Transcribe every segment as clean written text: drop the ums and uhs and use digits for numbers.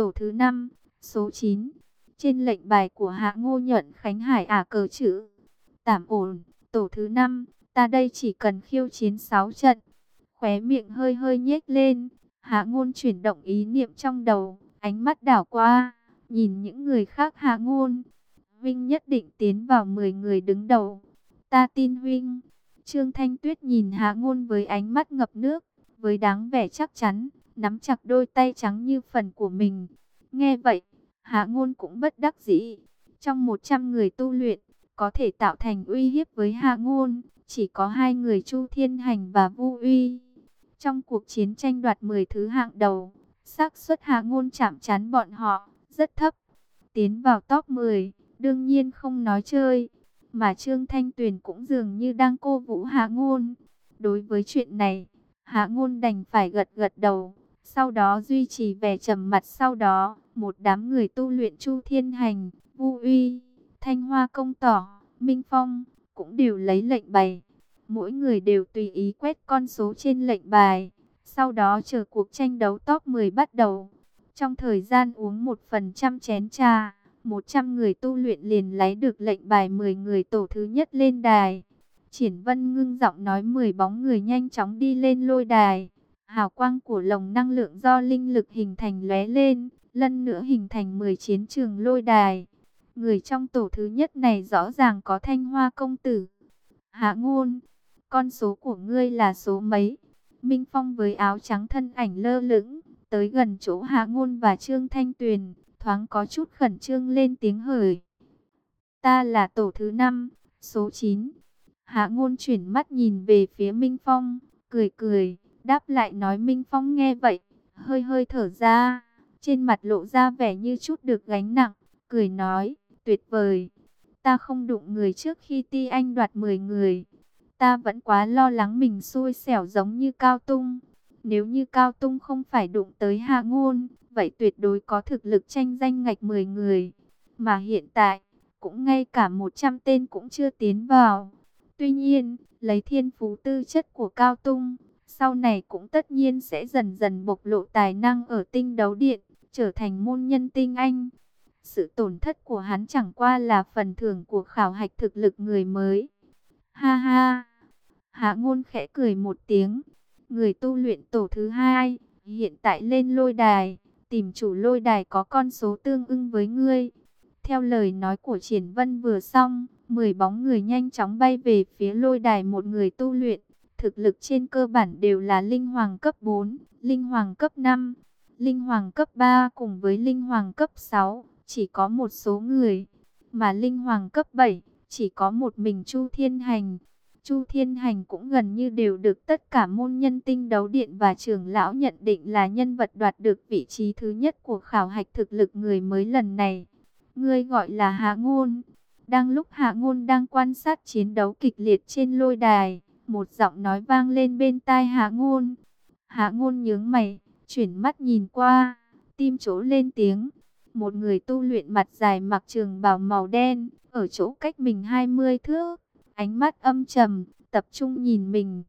tổ thứ 5, số 9. Trên lệnh bài của Hạ Ngô Nhuận Khánh Hải cờ chữ tạm ổn, tổ thứ 5, ta đây chỉ cần khiêu chiến 6 trận. Khóe miệng hơi hơi nhếch lên, Hạ Ngôn chuyển động ý niệm trong đầu, ánh mắt đảo qua, nhìn những người khác. Hạ Ngôn, Vinh nhất định tiến vào 10 người đứng đầu. Ta tin Vinh. Trương Thanh Tuyết nhìn Hạ Ngôn với ánh mắt ngập nước, với dáng vẻ chắc chắn, nắm chặt đôi tay trắng như phần của mình. Nghe vậy, Hạ Ngôn cũng bất đắc dĩ. Trong 100 người tu luyện, có thể tạo thành uy hiếp với Hạ Ngôn, chỉ có 2 người Chu Thiên Hành và Vu Uy. Trong cuộc chiến tranh đoạt 10 thứ hạng đầu, xác suất Hạ Ngôn chạm trán bọn họ rất thấp. Tiến vào top 10, đương nhiên không nói chơi. Mà Trương Thanh Tuyền cũng dường như đang cố vũ Hạ Ngôn. Đối với chuyện này, Hạ Ngôn đành phải gật gật đầu. Sau đó duy trì vẻ trầm mặt. Sau đó, một đám người tu luyện Chu Thiên Hành, Vu Uy, Thanh Hoa Công Tỏ, Minh Phong cũng đều lấy lệnh bài. Mỗi người đều tùy ý quét con số trên lệnh bài. Sau đó chờ cuộc tranh đấu top 10 bắt đầu. Trong thời gian uống 1% chén trà, 100 người tu luyện liền lấy được lệnh bài 10 người tổ thứ nhất lên đài. Triển Vân ngưng giọng nói, 10 bóng người nhanh chóng đi lên lôi đài. Hào quang của lồng năng lượng do linh lực hình thành lóe lên, lần nữa hình thành 10 chiến trường lôi đài. Người trong tổ thứ nhất này rõ ràng có Thanh Hoa công tử. Hạ Ngôn, con số của ngươi là số mấy? Minh Phong với áo trắng thân ảnh lơ lửng, tới gần chỗ Hạ Ngôn và Trương Thanh Tuyền, thoáng có chút khẩn trương lên tiếng hỏi. Ta là tổ thứ 5, số 9. Hạ Ngôn chuyển mắt nhìn về phía Minh Phong, cười cười, đáp lại nói. Minh Phong nghe vậy, hơi hơi thở ra, trên mặt lộ ra vẻ như chút được gánh nặng, cười nói, tuyệt vời. Ta không đụng người trước khi Ti Anh đoạt 10 người. Ta vẫn quá lo lắng mình xui xẻo giống như Cao Tung. Nếu như Cao Tung không phải đụng tới Hạ Ngôn, vậy tuyệt đối có thực lực tranh danh ngạch 10 người. Mà hiện tại, cũng ngay cả 100 tên cũng chưa tiến vào. Tuy nhiên, lấy thiên phú tư chất của Cao Tung, sau này cũng tất nhiên sẽ dần dần bộc lộ tài năng ở tinh đấu điện, trở thành môn nhân tinh anh. Sự tổn thất của hắn chẳng qua là phần thưởng của khảo hạch thực lực người mới. Ha ha! Hạ Ngôn khẽ cười một tiếng. Người tu luyện tổ thứ 2, hiện tại lên lôi đài, tìm chủ lôi đài có con số tương ưng với ngươi. Theo lời nói của Triển Vân vừa xong, 10 bóng người nhanh chóng bay về phía lôi đài. Một người tu luyện, thực lực trên cơ bản đều là linh hoàng cấp 4, linh hoàng cấp 5, linh hoàng cấp 3 cùng với linh hoàng cấp 6, chỉ có một số người, mà linh hoàng cấp 7, chỉ có một mình Chu Thiên Hành. Chu Thiên Hành cũng gần như đều được tất cả môn nhân tinh đấu điện và trưởng lão nhận định là nhân vật đoạt được vị trí thứ nhất của khảo hạch thực lực người mới lần này. Ngươi gọi là Hạ Ngôn. Đang lúc Hạ Ngôn đang quan sát chiến đấu kịch liệt trên lôi đài, một giọng nói vang lên bên tai Hạ Ngôn. Hạ Ngôn nhướng mày, chuyển mắt nhìn qua, tim chỗ lên tiếng. Một người tu luyện mặt dài mặc trường bào màu đen, ở chỗ cách mình 20 thước, ánh mắt âm trầm, tập trung nhìn mình.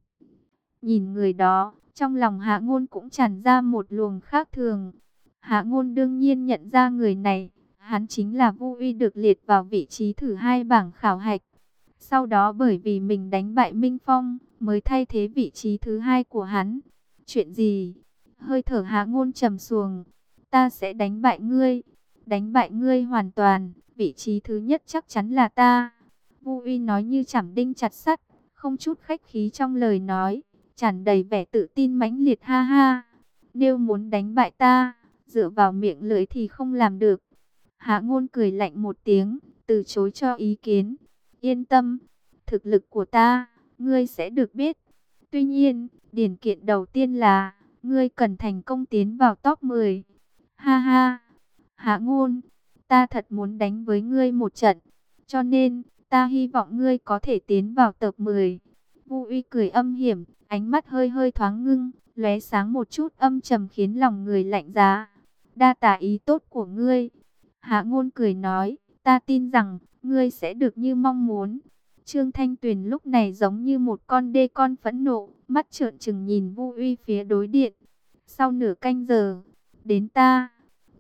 Nhìn người đó, trong lòng Hạ Ngôn cũng tràn ra một luồng khác thường. Hạ Ngôn đương nhiên nhận ra người này, hắn chính là Vu Uy, được liệt vào vị trí thứ 2 bảng khảo hạch. Sau đó bởi vì mình đánh bại Minh Phong, mới thay thế vị trí thứ 2 của hắn. Chuyện gì? Hơi thở Hạ Ngôn trầm xuồng. Ta sẽ đánh bại ngươi. Đánh bại ngươi hoàn toàn, vị trí thứ nhất chắc chắn là ta. Vu Uy nói như chảm đinh chặt sắt, không chút khách khí trong lời nói, tràn đầy vẻ tự tin mãnh liệt. Ha ha, nếu muốn đánh bại ta, dựa vào miệng lưỡi thì không làm được. Hạ Ngôn cười lạnh một tiếng, từ chối cho ý kiến. Yên tâm, thực lực của ta, ngươi sẽ được biết. Tuy nhiên, điều kiện đầu tiên là, ngươi cần thành công tiến vào top 10. Ha ha, Hạ Ngôn, ta thật muốn đánh với ngươi một trận, cho nên, ta hy vọng ngươi có thể tiến vào top 10. Vu Uy cười âm hiểm, ánh mắt hơi hơi thoáng ngưng, lóe sáng một chút âm trầm khiến lòng người lạnh giá. Đa tạ ý tốt của ngươi. Hạ Ngôn cười nói, ta tin rằng, ngươi sẽ được như mong muốn. Trương Thanh Tuyền lúc này giống như một con đê con phẫn nộ, mắt trợn trừng nhìn Vu Uy phía đối điện. Sau nửa canh giờ, đến ta.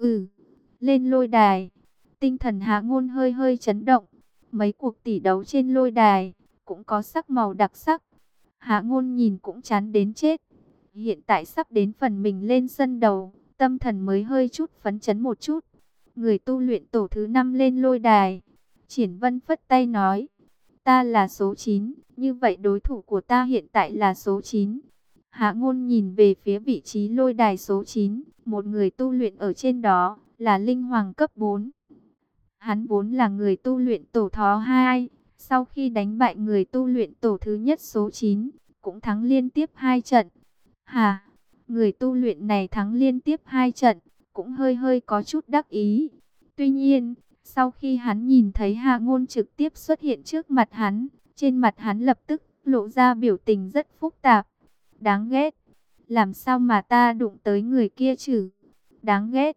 Lên lôi đài. Tinh thần Hạ Ngôn hơi hơi chấn động. Mấy cuộc tỷ đấu trên lôi đài cũng có sắc màu đặc sắc. Hạ Ngôn nhìn cũng chán đến chết. Hiện tại sắp đến phần mình lên sân đấu, tâm thần mới hơi chút phấn chấn một chút. Người tu luyện tổ thứ 5 lên lôi đài. Triển Vân phất tay nói, ta là số 9, như vậy đối thủ của ta hiện tại là số 9. Hạ Ngôn nhìn về phía vị trí lôi đài số 9, một người tu luyện ở trên đó là linh hoàng cấp 4. Hắn vốn là người tu luyện tổ thứ 2, sau khi đánh bại người tu luyện tổ thứ nhất số 9, cũng thắng liên tiếp 2 trận. Người tu luyện này thắng liên tiếp 2 trận, cũng hơi hơi có chút đắc ý. Tuy nhiên, sau khi hắn nhìn thấy Hạ Ngôn trực tiếp xuất hiện trước mặt hắn, trên mặt hắn lập tức lộ ra biểu tình rất phức tạp. Đáng ghét, làm sao mà ta đụng tới người kia chứ? Đáng ghét,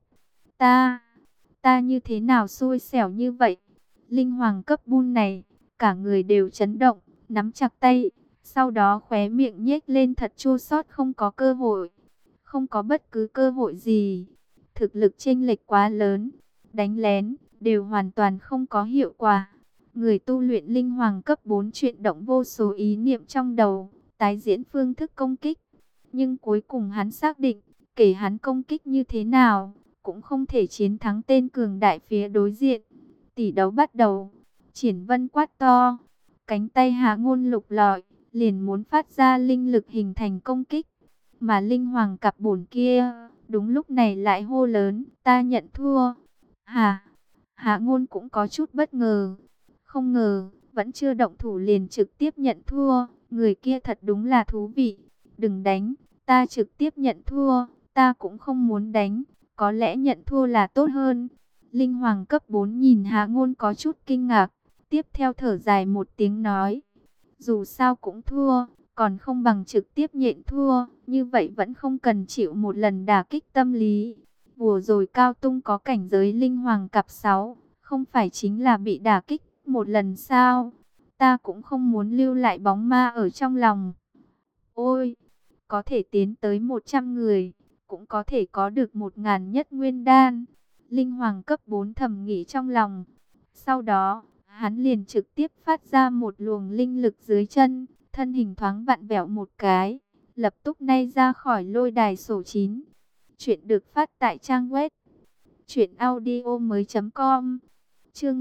ta như thế nào xui xẻo như vậy? Linh hoàng cấp bun này, cả người đều chấn động, nắm chặt tay, sau đó khóe miệng nhếch lên thật chua xót, không có cơ hội, không có bất cứ cơ hội gì. Thực lực chênh lệch quá lớn, đánh lén đều hoàn toàn không có hiệu quả. Người tu luyện linh hoàng cấp 4 chuyển động vô số ý niệm trong đầu, tái diễn phương thức công kích. Nhưng cuối cùng hắn xác định, kể hắn công kích như thế nào, cũng không thể chiến thắng tên cường đại phía đối diện. Tỷ đấu bắt đầu, Triển Vân quát to, cánh tay Hạ Ngôn lục lọi, liền muốn phát ra linh lực hình thành công kích. Mà linh hoàng cặp bổn kia, đúng lúc này lại hô lớn, ta nhận thua. Hạ Ngôn cũng có chút bất ngờ. Không ngờ, vẫn chưa động thủ liền trực tiếp nhận thua. Người kia thật đúng là thú vị. Đừng đánh, ta trực tiếp nhận thua. Ta cũng không muốn đánh, có lẽ nhận thua là tốt hơn. Linh hoàng cấp 4 nhìn Hạ Ngôn có chút kinh ngạc. Tiếp theo thở dài một tiếng nói, dù sao cũng thua, còn không bằng trực tiếp nhịn thua. Như vậy vẫn không cần chịu một lần đả kích tâm lý. Vừa rồi Cao Tung có cảnh giới linh hoàng cặp 6, không phải chính là bị đả kích một lần sao? Ta cũng không muốn lưu lại bóng ma ở trong lòng. Ôi, có thể tiến tới 100 người, cũng có thể có được 1000 nhất nguyên đan. Linh hoàng cấp 4 thầm nghĩ trong lòng. Sau đó, hắn liền trực tiếp phát ra một luồng linh lực dưới chân, thân hình thoáng vặn vẹo một cái, lập tức nay ra khỏi lôi đài số 9. Chuyện được phát tại trang web truyệnaudiomoi.com. Chương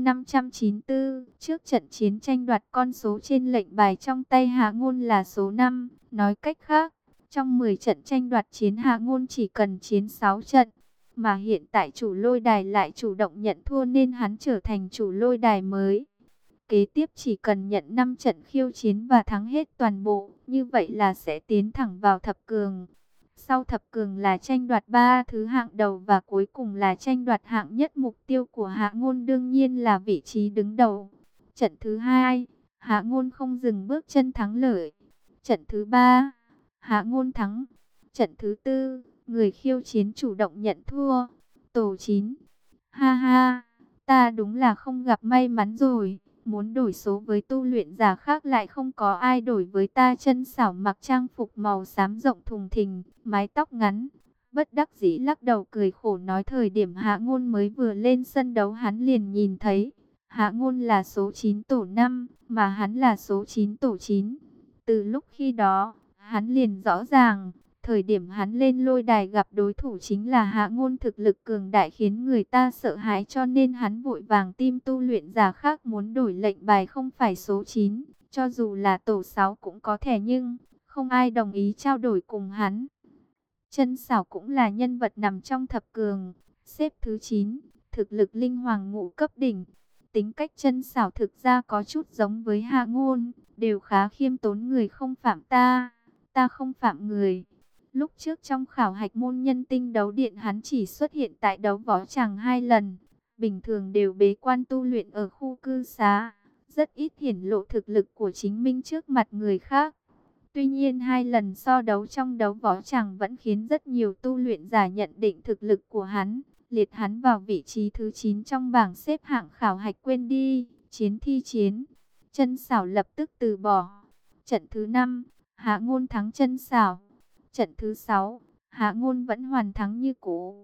594, trước trận chiến tranh đoạt con số trên lệnh bài trong tay Hạ Ngôn là số 5, nói cách khác, trong 10 trận tranh đoạt chiến Hạ Ngôn chỉ cần chiến 6 trận, mà hiện tại chủ lôi đài lại chủ động nhận thua nên hắn trở thành chủ lôi đài mới. Kế tiếp chỉ cần nhận 5 trận khiêu chiến và thắng hết toàn bộ, như vậy là sẽ tiến thẳng vào thập cường. Sau thập cường là tranh đoạt 3 thứ hạng đầu và cuối cùng là tranh đoạt hạng nhất. Mục tiêu của Hạ Ngôn đương nhiên là vị trí đứng đầu. Trận thứ 2, Hạ Ngôn không dừng bước chân thắng lợi. Trận thứ 3, Hạ Ngôn thắng. Trận thứ 4, người khiêu chiến chủ động nhận thua. Tổ 9. Ha ha, ta đúng là không gặp may mắn rồi. Muốn đổi số với tu luyện giả khác lại không có ai đổi với ta. Chân Sảo mặc trang phục màu xám rộng thùng thình, mái tóc ngắn, bất đắc dĩ lắc đầu cười khổ nói, thời điểm Hạ Ngôn mới vừa lên sân đấu hắn liền nhìn thấy. Hạ Ngôn là số 9 tổ 5, mà hắn là số 9 tổ 9. Từ lúc khi đó, hắn liền rõ ràng, thời điểm hắn lên lôi đài gặp đối thủ chính là Hạ Ngôn, thực lực cường đại khiến người ta sợ hãi, cho nên hắn vội vàng tìm tu luyện giả khác muốn đổi lệnh bài không phải số 9, cho dù là tổ 6 cũng có thể, nhưng không ai đồng ý trao đổi cùng hắn. Chân Sảo cũng là nhân vật nằm trong thập cường, xếp thứ 9, thực lực linh hoàng ngũ cấp đỉnh. Tính cách Chân Sảo thực ra có chút giống với Hạ Ngôn, đều khá khiêm tốn, người không phạm ta, ta không phạm người. Lúc trước trong khảo hạch môn nhân tinh đấu điện hắn chỉ xuất hiện tại đấu võ tràng 2 lần, bình thường đều bế quan tu luyện ở khu cư xá, rất ít hiển lộ thực lực của chính mình trước mặt người khác. Tuy nhiên 2 lần so đấu trong đấu võ tràng vẫn khiến rất nhiều tu luyện giả nhận định thực lực của hắn, liệt hắn vào vị trí thứ 9 trong bảng xếp hạng khảo hạch. Quên đi, chiến thi chiến. Chân Sảo lập tức từ bỏ. Trận thứ 5, Hạ Ngôn thắng Chân Sảo. Trận thứ 6, Hạ Ngôn vẫn hoàn thắng như cũ.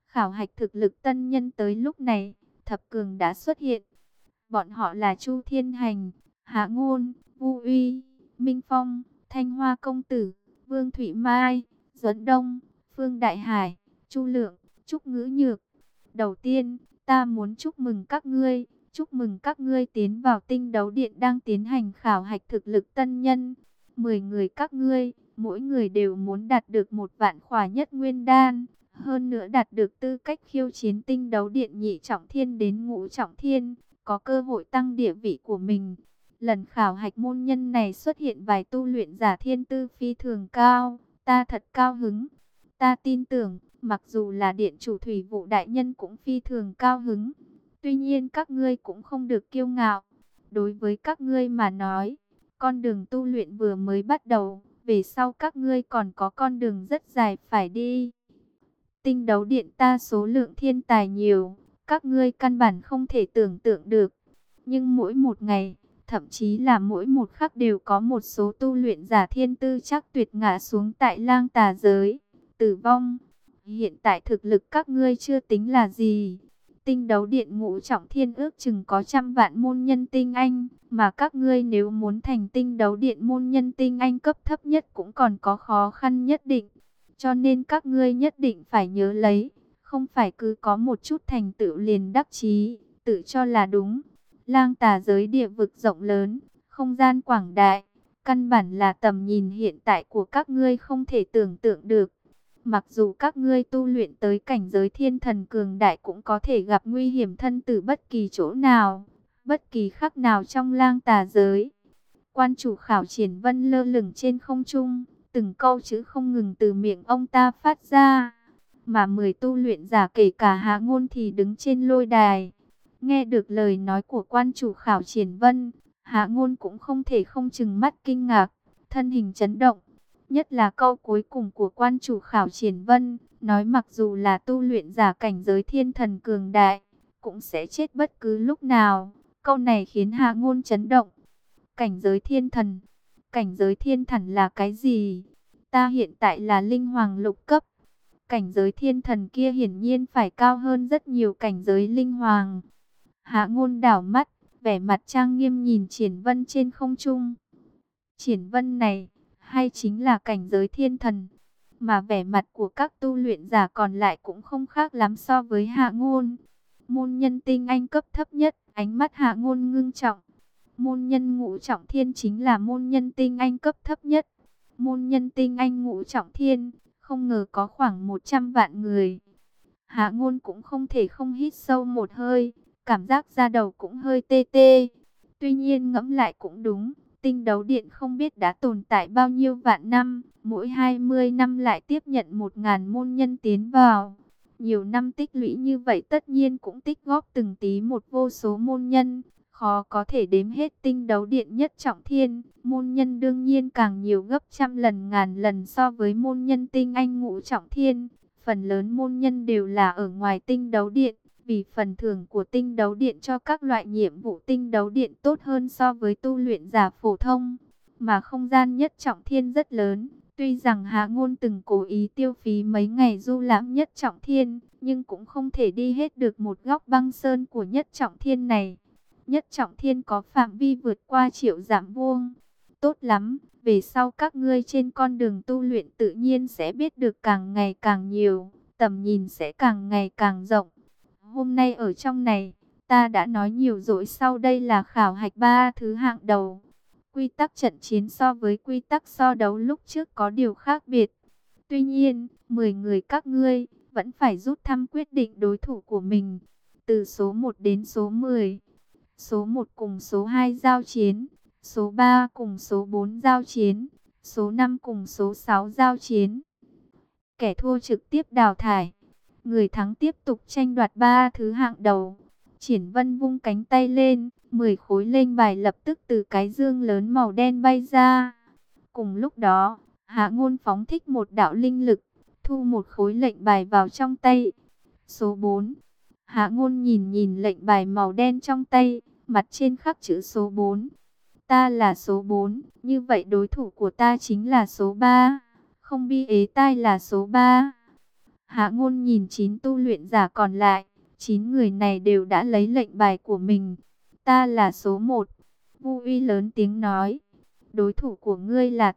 Khảo hạch thực lực tân nhân tới lúc này, thập cường đã xuất hiện. Bọn họ là Chu Thiên Hành, Hạ Ngôn, Vu Uy, Minh Phong, Thanh Hoa Công Tử, Vương Thụy Mai, Duẫn Đông, Phương Đại Hải, Chu Lượng, Trúc Ngữ Nhược. Đầu tiên, ta muốn chúc mừng các ngươi, chúc mừng các ngươi tiến vào tinh đấu điện đang tiến hành khảo hạch thực lực tân nhân. 10 người các ngươi, mỗi người đều muốn đạt được 1 vạn khỏa nhất nguyên đan. Hơn nữa đạt được tư cách khiêu chiến tinh đấu điện nhị trọng thiên đến ngũ trọng thiên, có cơ hội tăng địa vị của mình. Lần khảo hạch môn nhân này xuất hiện vài tu luyện giả thiên tư phi thường cao, ta thật cao hứng. Ta tin tưởng, mặc dù là điện chủ thủy vụ đại nhân cũng phi thường cao hứng. Tuy nhiên các ngươi cũng không được kiêu ngạo. Đối với các ngươi mà nói, con đường tu luyện vừa mới bắt đầu, về sau các ngươi còn có con đường rất dài phải đi. Tinh đấu điện ta số lượng thiên tài nhiều, các ngươi căn bản không thể tưởng tượng được. Nhưng mỗi một ngày, thậm chí là mỗi một khắc đều có một số tu luyện giả thiên tư chắc tuyệt ngã xuống tại lang tà giới, tử vong. Hiện tại thực lực các ngươi chưa tính là gì. Tinh đấu điện ngũ trọng thiên ước chừng có 100 vạn môn nhân tinh anh, mà các ngươi nếu muốn thành tinh đấu điện môn nhân tinh anh cấp thấp nhất cũng còn có khó khăn nhất định. Cho nên các ngươi nhất định phải nhớ lấy, không phải cứ có một chút thành tựu liền đắc chí, tự cho là đúng. Lang tà giới địa vực rộng lớn, không gian quảng đại, căn bản là tầm nhìn hiện tại của các ngươi không thể tưởng tượng được. Mặc dù các ngươi tu luyện tới cảnh giới thiên thần cường đại cũng có thể gặp nguy hiểm thân tử bất kỳ chỗ nào, bất kỳ khắc nào trong lang tà giới. Quan chủ Khảo Triển Vân lơ lửng trên không trung, từng câu chữ không ngừng từ miệng ông ta phát ra. Mà 10 tu luyện giả kể cả Hạ Ngôn thì đứng trên lôi đài. Nghe được lời nói của quan chủ Khảo Triển Vân, Hạ Ngôn cũng không thể không chừng mắt kinh ngạc, thân hình chấn động. Nhất là câu cuối cùng của quan chủ Khảo Triển Vân, nói mặc dù là tu luyện giả cảnh giới thiên thần cường đại, cũng sẽ chết bất cứ lúc nào. Câu này khiến Hạ Ngôn chấn động. Cảnh giới thiên thần, cảnh giới thiên thần là cái gì? Ta hiện tại là linh hoàng lục cấp. Cảnh giới thiên thần kia hiển nhiên phải cao hơn rất nhiều cảnh giới linh hoàng. Hạ Ngôn đảo mắt, vẻ mặt trang nghiêm nhìn Triển Vân trên không trung. Triển Vân này, hay chính là cảnh giới thiên thần, mà vẻ mặt của các tu luyện giả còn lại cũng không khác lắm so với Hạ Ngôn. Môn nhân tinh anh cấp thấp nhất, ánh mắt Hạ Ngôn ngưng trọng. Môn nhân ngũ trọng thiên chính là môn nhân tinh anh cấp thấp nhất. Môn nhân tinh anh ngũ trọng thiên, không ngờ có khoảng 100 vạn người. Hạ Ngôn cũng không thể không hít sâu một hơi, cảm giác da đầu cũng hơi tê tê. Tuy nhiên ngẫm lại cũng đúng, tinh đấu điện không biết đã tồn tại bao nhiêu vạn năm, mỗi 20 năm lại tiếp nhận 1000 môn nhân tiến vào. Nhiều năm tích lũy như vậy tất nhiên cũng tích góp từng tí một vô số môn nhân, khó có thể đếm hết. Tinh đấu điện nhất trọng thiên, môn nhân đương nhiên càng nhiều gấp trăm lần ngàn lần so với môn nhân tinh anh ngũ trọng thiên. Phần lớn môn nhân đều là ở ngoài tinh đấu điện, vì phần thưởng của tinh đấu điện cho các loại nhiệm vụ tinh đấu điện tốt hơn so với tu luyện giả phổ thông. Mà không gian nhất trọng thiên rất lớn, tuy rằng Hạ Ngôn từng cố ý tiêu phí mấy ngày du lãm nhất trọng thiên, nhưng cũng không thể đi hết được một góc băng sơn của nhất trọng thiên này. Nhất trọng thiên có phạm vi vượt qua triệu dặm vuông. Tốt lắm, về sau các ngươi trên con đường tu luyện tự nhiên sẽ biết được càng ngày càng nhiều, tầm nhìn sẽ càng ngày càng rộng. Hôm nay ở trong này, ta đã nói nhiều rồi, sau đây là khảo hạch 3 thứ hạng đầu. Quy tắc trận chiến so với quy tắc so đấu lúc trước có điều khác biệt. Tuy nhiên, 10 người các ngươi vẫn phải rút thăm quyết định đối thủ của mình. Từ số 1 đến số 10. Số 1 cùng số 2 giao chiến. Số 3 cùng số 4 giao chiến. Số 5 cùng số 6 giao chiến. Kẻ thua trực tiếp đào thải. Người thắng tiếp tục tranh đoạt 3 thứ hạng đầu. Triển Vân vung cánh tay lên, 10 khối lệnh bài lập tức từ cái dương lớn màu đen bay ra. Cùng lúc đó, Hạ Ngôn phóng thích một đạo linh lực, thu một khối lệnh bài vào trong tay. Số 4. Hạ Ngôn nhìn nhìn lệnh bài màu đen trong tay, mặt trên khắc chữ số 4. Ta là số 4, như vậy đối thủ của ta chính là số 3. Không bi ế tai là số 3. Hạ Ngôn nhìn 9 tu luyện giả còn lại, 9 người này đều đã lấy lệnh bài của mình. Ta là số 1. Vu Uy lớn tiếng nói. Đối thủ của ngươi là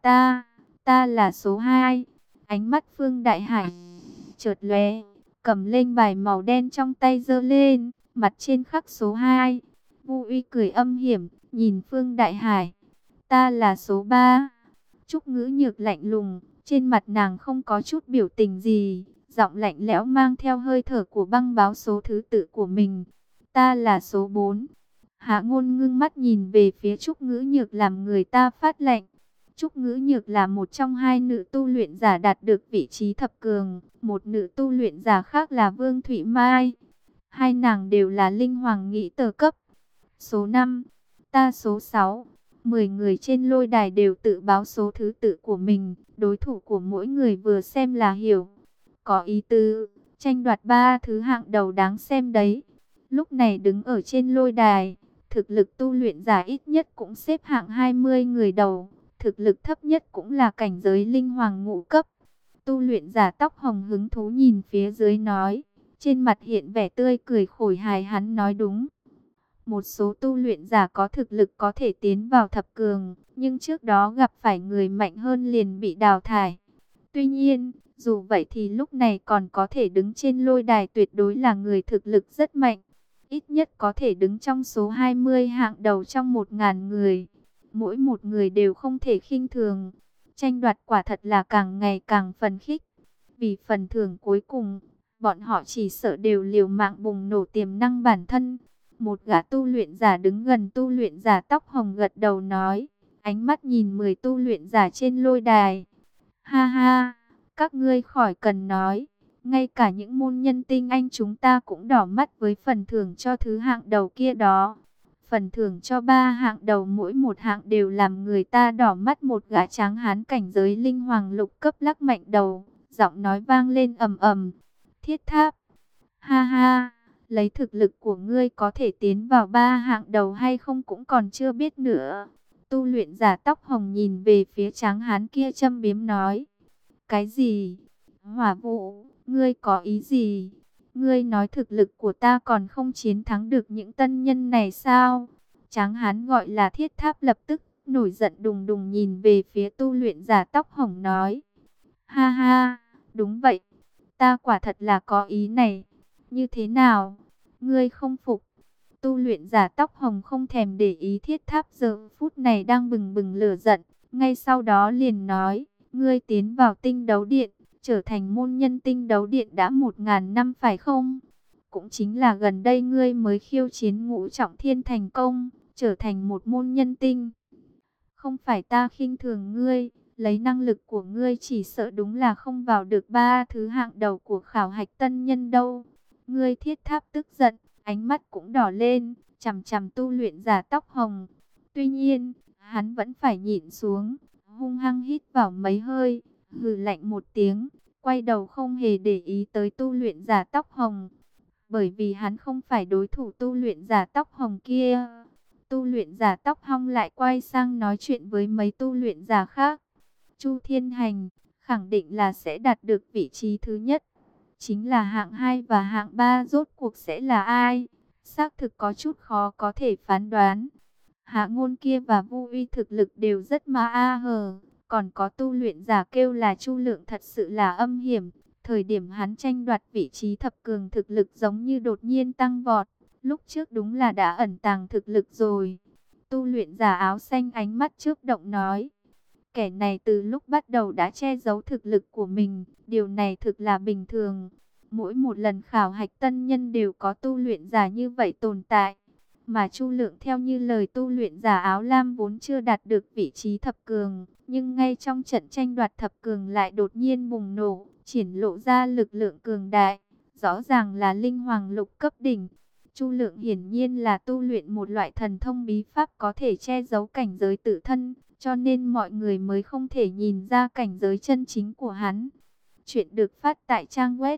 ta là số 2. Ánh mắt Phương Đại Hải chợt lóe, cầm lên bài màu đen trong tay giơ lên, mặt trên khắc số 2. Vu Uy cười âm hiểm, nhìn Phương Đại Hải. Ta là số 3. Trúc Ngữ Nhược lạnh lùng, trên mặt nàng không có chút biểu tình gì, giọng lạnh lẽo mang theo hơi thở của băng báo số thứ tự của mình. Ta là số 4. Hạ Ngôn ngưng mắt nhìn về phía Trúc Ngữ Nhược làm người ta phát lạnh. Trúc Ngữ Nhược là một trong hai nữ tu luyện giả đạt được vị trí thập cường, một nữ tu luyện giả khác là Vương Thụy Mai. Hai nàng đều là linh hoàng nghĩ tờ cấp. Số 5, ta số 6. 10 người trên lôi đài đều tự báo số thứ tự của mình, đối thủ của mỗi người vừa xem là hiểu. Có ý tứ, tranh đoạt 3 thứ hạng đầu đáng xem đấy. Lúc này đứng ở trên lôi đài, thực lực tu luyện giả ít nhất cũng xếp hạng 20 người đầu, thực lực thấp nhất cũng là cảnh giới linh hoàng ngũ cấp. Tu luyện giả tóc hồng hứng thú nhìn phía dưới nói, trên mặt hiện vẻ tươi cười khôi hài. Hắn nói đúng. Một số tu luyện giả có thực lực có thể tiến vào thập cường, nhưng trước đó gặp phải người mạnh hơn liền bị đào thải. Tuy nhiên, dù vậy thì lúc này còn có thể đứng trên lôi đài tuyệt đối là người thực lực rất mạnh. Ít nhất có thể đứng trong số 20 hạng đầu trong 1.000 người. Mỗi một người đều không thể khinh thường. Tranh đoạt quả thật là càng ngày càng phấn khích. Vì phần thưởng cuối cùng, bọn họ chỉ sợ đều liều mạng bùng nổ tiềm năng bản thân. Một gã tu luyện giả đứng gần tu luyện giả tóc hồng gật đầu nói, ánh mắt nhìn 10 tu luyện giả trên lôi đài. Ha ha, các ngươi khỏi cần nói, ngay cả những môn nhân tinh anh chúng ta cũng đỏ mắt với phần thưởng cho thứ hạng đầu kia đó. Phần thưởng cho 3 hạng đầu mỗi một hạng đều làm người ta đỏ mắt. Một gã tráng hán cảnh giới linh hoàng lục cấp lắc mạnh đầu, giọng nói vang lên ầm ầm. Thiết tháp, ha ha. Lấy thực lực của ngươi có thể tiến vào 3 hạng đầu hay không cũng còn chưa biết nữa. Tu luyện giả tóc hồng nhìn về phía tráng hán kia châm biếm nói. Cái gì? Hỏa Vũ, ngươi có ý gì? Ngươi nói thực lực của ta còn không chiến thắng được những tân nhân này sao? Tráng hán gọi là Thiết Tháp lập tức nổi giận đùng đùng nhìn về phía tu luyện giả tóc hồng nói. Ha ha, đúng vậy. Ta quả thật là có ý này. Như thế nào? Ngươi không phục? Tu luyện giả tóc hồng không thèm để ý Thiết Tháp giờ phút này đang bừng bừng lửa giận. Ngay sau đó liền nói, ngươi tiến vào tinh đấu điện, trở thành môn nhân tinh đấu điện đã 1.000 năm phải không? Cũng chính là gần đây ngươi mới khiêu chiến ngũ trọng thiên thành công, trở thành một môn nhân tinh. Không phải ta khinh thường ngươi, lấy năng lực của ngươi chỉ sợ đúng là không vào được 3 thứ hạng đầu của khảo hạch tân nhân đâu. Ngươi Thiết Tháp tức giận, ánh mắt cũng đỏ lên, chằm chằm tu luyện giả tóc hồng. Tuy nhiên, hắn vẫn phải nhịn xuống, hung hăng hít vào mấy hơi, hừ lạnh một tiếng, quay đầu không hề để ý tới tu luyện giả tóc hồng. Bởi vì hắn không phải đối thủ tu luyện giả tóc hồng kia. Tu luyện giả tóc hồng lại quay sang nói chuyện với mấy tu luyện giả khác. Chu Thiên Hành khẳng định là sẽ đạt được vị trí thứ nhất. Chính là hạng 2 và hạng 3 rốt cuộc sẽ là ai? Xác thực có chút khó có thể phán đoán. Hạ Ngôn kia và Vu Uy thực lực đều rất ma a hờ. Còn có tu luyện giả kêu là Chu Lượng thật sự là âm hiểm. Thời điểm hắn tranh đoạt vị trí thập cường thực lực giống như đột nhiên tăng vọt. Lúc trước đúng là đã ẩn tàng thực lực rồi. Tu luyện giả áo xanh ánh mắt chớp động nói. Kẻ này từ lúc bắt đầu đã che giấu thực lực của mình. Điều này thực là bình thường. Mỗi một lần khảo hạch tân nhân đều có tu luyện giả như vậy tồn tại. Mà Chu Lượng theo như lời tu luyện giả áo lam vốn chưa đạt được vị trí thập cường. Nhưng ngay trong trận tranh đoạt thập cường lại đột nhiên bùng nổ, triển lộ ra lực lượng cường đại. Rõ ràng là linh hoàng lục cấp đỉnh. Chu Lượng hiển nhiên là tu luyện một loại thần thông bí pháp có thể che giấu cảnh giới tự thân. Cho nên mọi người mới không thể nhìn ra cảnh giới chân chính của hắn. Chuyện được phát tại trang web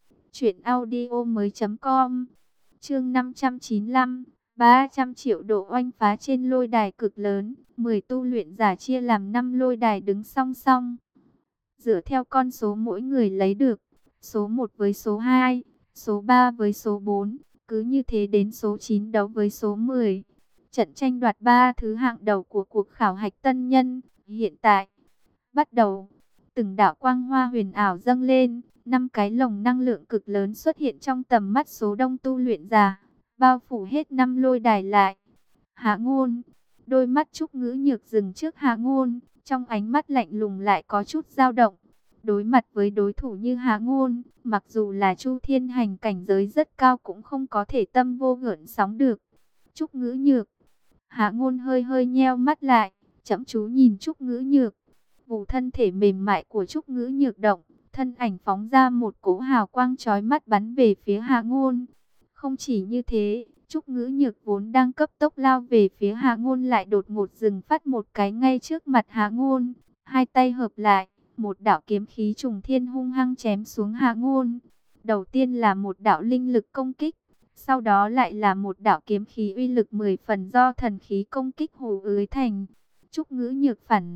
truyệnaudiomoi.com. Chương 595, 300 triệu độ oanh phá trên lôi đài cực lớn, 10 tu luyện giả chia làm 5 lôi đài đứng song song. Dựa theo con số mỗi người lấy được, số 1 với số 2, số 3 với số 4, cứ như thế đến số 9 đấu với số 10. Trận tranh đoạt 3 thứ hạng đầu của cuộc khảo hạch tân nhân, hiện tại, bắt đầu. Từng đạo quang hoa huyền ảo dâng lên, 5 cái lồng năng lượng cực lớn xuất hiện trong tầm mắt số đông tu luyện giả, bao phủ hết 5 lôi đài lại. Hạ Ngôn, đôi mắt Trúc Ngữ Nhược dừng trước Hạ Ngôn, trong ánh mắt lạnh lùng lại có chút dao động. Đối mặt với đối thủ như Hạ Ngôn, mặc dù là Chu Thiên Hành cảnh giới rất cao cũng không có thể tâm vô gợn sóng được. Trúc Ngữ Nhược, Hạ Ngôn hơi hơi nheo mắt lại, chăm chú nhìn Trúc Ngữ Nhược. Vụ thân thể mềm mại của Trúc Ngữ Nhược động, thân ảnh phóng ra một cỗ hào quang chói mắt bắn về phía Hạ Ngôn. Không chỉ như thế, Trúc Ngữ Nhược vốn đang cấp tốc lao về phía Hạ Ngôn lại đột ngột dừng phát một cái ngay trước mặt Hạ Ngôn. Hai tay hợp lại, một đạo kiếm khí trùng thiên hung hăng chém xuống Hạ Ngôn. Đầu tiên là một đạo linh lực công kích, sau đó lại là một đạo kiếm khí uy lực 10 phần do thần khí công kích hồ ưới thành. Trúc Ngữ Nhược phản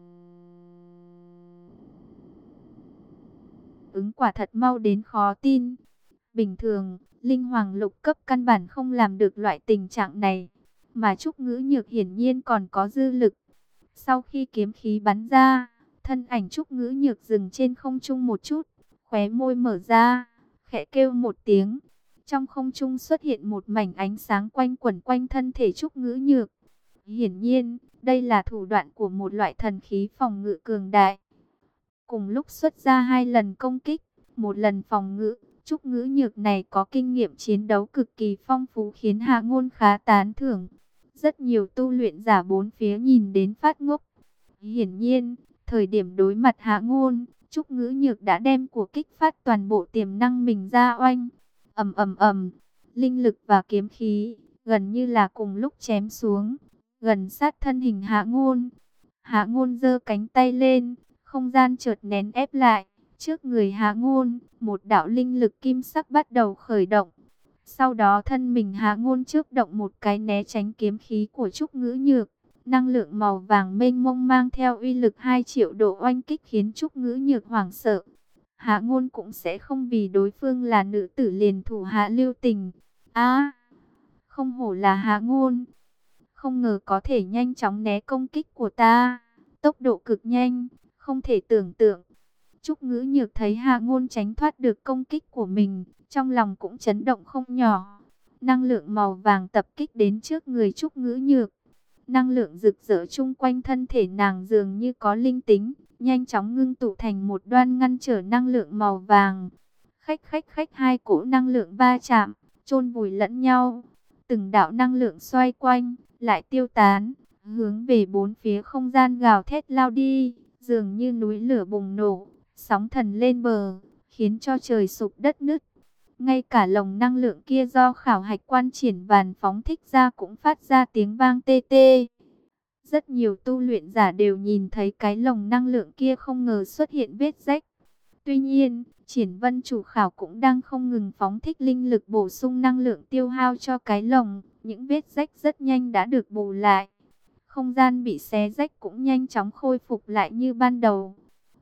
ứng quả thật mau đến khó tin. Bình thường, linh hoàng lục cấp căn bản không làm được loại tình trạng này, mà Trúc Ngữ Nhược hiển nhiên còn có dư lực. Sau khi kiếm khí bắn ra, thân ảnh Trúc Ngữ Nhược dừng trên không trung một chút, khóe môi mở ra, khẽ kêu một tiếng. Trong không trung xuất hiện một mảnh ánh sáng quanh quẩn quanh thân thể Trúc Ngữ Nhược. Hiển nhiên, đây là thủ đoạn của một loại thần khí phòng ngự cường đại. Cùng lúc xuất ra 2 lần công kích, 1 lần phòng ngự, Trúc Ngữ Nhược này có kinh nghiệm chiến đấu cực kỳ phong phú khiến Hạ Ngôn khá tán thưởng. Rất nhiều tu luyện giả bốn phía nhìn đến phát ngốc. Hiển nhiên, thời điểm đối mặt Hạ Ngôn, Trúc Ngữ Nhược đã đem của kích phát toàn bộ tiềm năng mình ra oanh. Ầm ầm ầm, linh lực và kiếm khí gần như là cùng lúc chém xuống, gần sát thân hình Hạ Ngôn. Hạ Ngôn giơ cánh tay lên, không gian chợt nén ép lại. Trước người Hạ Ngôn, một đạo linh lực kim sắc bắt đầu khởi động. Sau đó thân mình Hạ Ngôn chớp động một cái né tránh kiếm khí của Trúc Ngữ Nhược. Năng lượng màu vàng mênh mông mang theo uy lực 2 triệu độ oanh kích khiến Trúc Ngữ Nhược hoảng sợ. Hạ Ngôn cũng sẽ không vì đối phương là nữ tử liền thủ hạ lưu tình. Không hổ là Hạ Ngôn. Không ngờ có thể nhanh chóng né công kích của ta. Tốc độ cực nhanh, không thể tưởng tượng. Trúc Ngữ Nhược thấy Hạ Ngôn tránh thoát được công kích của mình, trong lòng cũng chấn động không nhỏ. Năng lượng màu vàng tập kích đến trước người Trúc Ngữ Nhược. Năng lượng rực rỡ chung quanh thân thể nàng dường như có linh tính, nhanh chóng ngưng tụ thành một đoan ngăn trở năng lượng màu vàng. Khách hai cỗ năng lượng va chạm, chôn vùi lẫn nhau. Từng đạo năng lượng xoay quanh, lại tiêu tán, hướng về bốn phía không gian gào thét lao đi, dường như núi lửa bùng nổ, sóng thần lên bờ, khiến cho trời sụp đất nứt. Ngay cả lồng năng lượng kia do khảo hạch quan triển vàn phóng thích ra cũng phát ra tiếng vang tê tê. Rất nhiều tu luyện giả đều nhìn thấy cái lồng năng lượng kia không ngờ xuất hiện vết rách. Tuy nhiên, Triển Vân chủ khảo cũng đang không ngừng phóng thích linh lực bổ sung năng lượng tiêu hao cho cái lồng. Những vết rách rất nhanh đã được bù lại. Không gian bị xé rách cũng nhanh chóng khôi phục lại như ban đầu.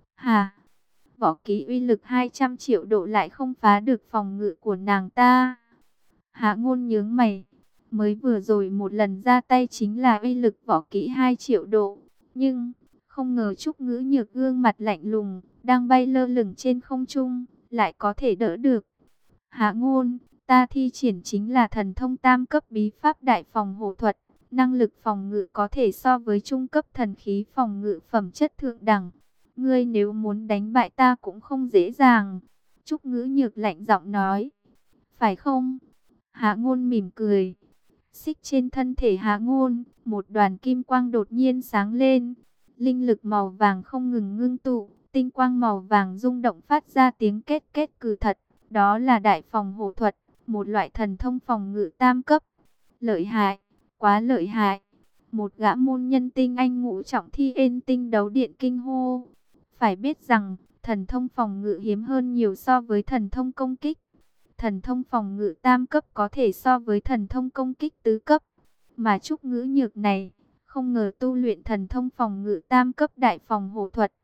Võ kỹ uy lực 200 triệu độ lại không phá được phòng ngự của nàng ta. Hạ Ngôn nhướng mày. Mới vừa rồi một lần ra tay chính là uy lực võ kỹ 2 triệu độ. Nhưng, không ngờ Trúc Ngữ Nhược gương mặt lạnh lùng, đang bay lơ lửng trên không trung, lại có thể đỡ được. Hạ Ngôn, ta thi triển chính là thần thông tam cấp bí pháp đại phòng hộ thuật. Năng lực phòng ngự có thể so với trung cấp thần khí phòng ngự phẩm chất thượng đẳng. Ngươi nếu muốn đánh bại ta cũng không dễ dàng. Trúc Ngữ Nhược lạnh giọng nói. Phải không? Hạ Ngôn mỉm cười. Xích trên thân thể Hạ Ngôn, một đoàn kim quang đột nhiên sáng lên. Linh lực màu vàng không ngừng ngưng tụ, tinh quang màu vàng rung động phát ra tiếng két két cừ thật. Đó là đại phòng hộ thuật, một loại thần thông phòng ngự tam cấp. Lợi hại, quá lợi hại. Một gã môn nhân tinh anh ngũ trọng thi ên tinh đấu điện kinh hô. Phải biết rằng, thần thông phòng ngự hiếm hơn nhiều so với thần thông công kích. Thần thông phòng ngự tam cấp có thể so với thần thông công kích tứ cấp. Mà Trúc Ngữ Nhược này, không ngờ tu luyện thần thông phòng ngự tam cấp đại phòng hộ thuật.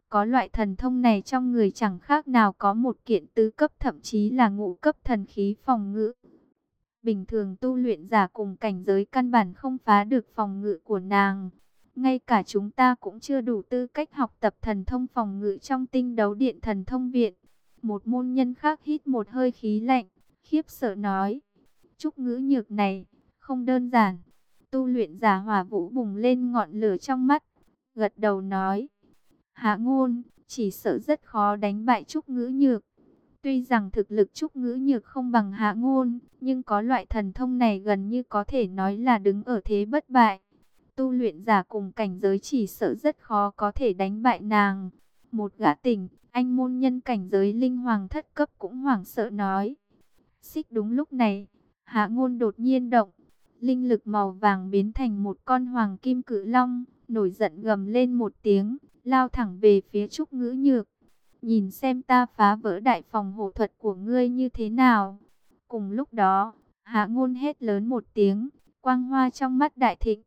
Có loại thần thông này trong người chẳng khác nào có một kiện tứ cấp thậm chí là ngũ cấp thần khí phòng ngự. Bình thường tu luyện giả cùng cảnh giới căn bản không phá được phòng ngự của nàng. Ngay cả chúng ta cũng chưa đủ tư cách học tập thần thông phòng ngự trong Tinh Đấu Điện Thần Thông Viện. Một môn nhân khác hít một hơi khí lạnh, khiếp sợ nói. Trúc Ngữ Nhược này, không đơn giản. Tu luyện giả Hỏa Vũ bùng lên ngọn lửa trong mắt, gật đầu nói. Hạ Ngôn, chỉ sợ rất khó đánh bại Trúc Ngữ Nhược. Tuy rằng thực lực Trúc Ngữ Nhược không bằng Hạ Ngôn, nhưng có loại thần thông này gần như có thể nói là đứng ở thế bất bại. Tu luyện giả cùng cảnh giới chỉ sợ rất khó có thể đánh bại nàng. Một gã tỉnh, anh môn nhân cảnh giới linh hoàng thất cấp cũng hoảng sợ nói. Xích đúng lúc này, Hạ Ngôn đột nhiên động. Linh lực màu vàng biến thành một con hoàng kim cự long, nổi giận gầm lên một tiếng, lao thẳng về phía Trúc Ngữ Nhược. Nhìn xem ta phá vỡ đại phòng hộ thuật của ngươi như thế nào. Cùng lúc đó, Hạ Ngôn hét lớn một tiếng, quang hoa trong mắt đại thịnh.